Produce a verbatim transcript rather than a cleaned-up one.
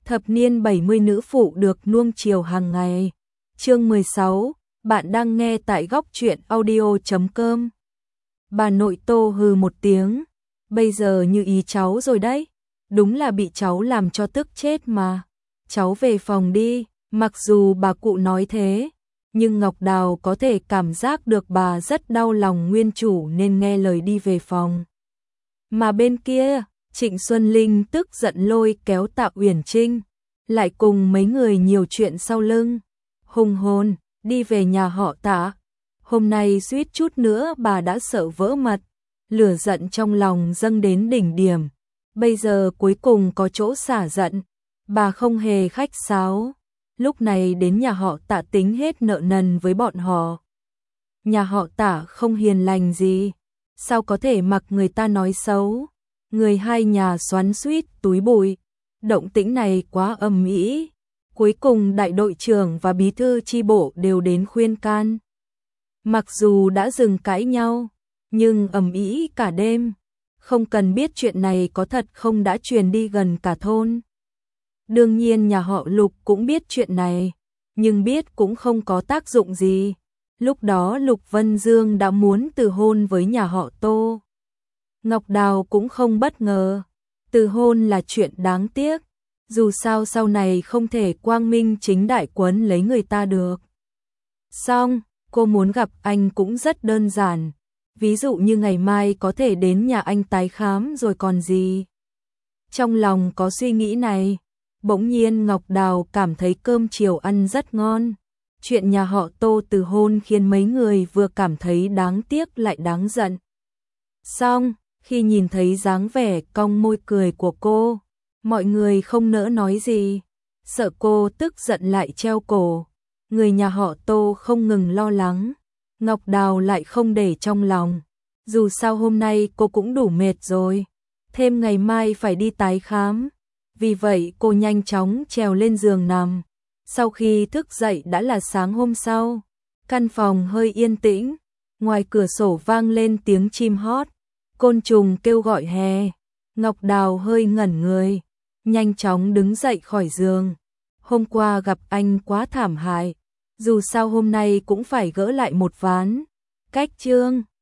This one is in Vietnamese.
Thập niên bảy mươi nữ phụ được nuông chiều hàng ngày. Chương mười sáu, bạn đang nghe tại góc truyện audio chấm com. Bà nội Tô hừ một tiếng, bây giờ như ý cháu rồi đấy, đúng là bị cháu làm cho tức chết mà. Cháu về phòng đi, mặc dù bà cụ nói thế, nhưng Ngọc Đào có thể cảm giác được bà rất đau lòng nguyên chủ nên nghe lời đi về phòng. Mà bên kia, Trịnh Xuân Linh tức giận lôi kéo Tạ Uyển Trinh, lại cùng mấy người nhiều chuyện sau lưng. Hùng hồn, đi về nhà họ Tạ. Hôm nay suýt chút nữa bà đã sợ vỡ mật, lửa giận trong lòng dâng đến đỉnh điểm. Bây giờ cuối cùng có chỗ xả giận, bà không hề khách sáo. Lúc này đến nhà họ Tạ tính hết nợ nần với bọn họ. Nhà họ Tạ không hiền lành gì, sao có thể mặc người ta nói xấu. Người hai nhà xoắn xuýt túi bụi, động tĩnh này quá ầm ĩ. Cuối cùng đại đội trưởng và bí thư chi bộ đều đến khuyên can. Mặc dù đã dừng cãi nhau, nhưng ầm ĩ cả đêm, không cần biết chuyện này có thật không đã truyền đi gần cả thôn. Đương nhiên nhà họ Lục cũng biết chuyện này, nhưng biết cũng không có tác dụng gì. Lúc đó Lục Vân Dương đã muốn từ hôn với nhà họ Tô. Ngọc Đào cũng không bất ngờ, từ hôn là chuyện đáng tiếc, dù sao sau này không thể quang minh chính đại quấn lấy người ta được. Xong, cô muốn gặp anh cũng rất đơn giản, ví dụ như ngày mai có thể đến nhà anh tái khám rồi còn gì. Trong lòng có suy nghĩ này, bỗng nhiên Ngọc Đào cảm thấy cơm chiều ăn rất ngon. Chuyện nhà họ Tô từ hôn khiến mấy người vừa cảm thấy đáng tiếc lại đáng giận. Xong, khi nhìn thấy dáng vẻ cong môi cười của cô, mọi người không nỡ nói gì, sợ cô tức giận lại treo cổ. Người nhà họ Tô không ngừng lo lắng, Ngọc Đào lại không để trong lòng. Dù sao hôm nay cô cũng đủ mệt rồi, thêm ngày mai phải đi tái khám. Vì vậy cô nhanh chóng trèo lên giường nằm. Sau khi thức dậy đã là sáng hôm sau, căn phòng hơi yên tĩnh, ngoài cửa sổ vang lên tiếng chim hót, côn trùng kêu gọi hè. Ngọc Đào hơi ngẩn người, nhanh chóng đứng dậy khỏi giường. Hôm qua gặp anh quá thảm hại, dù sao hôm nay cũng phải gỡ lại một ván. Cách chương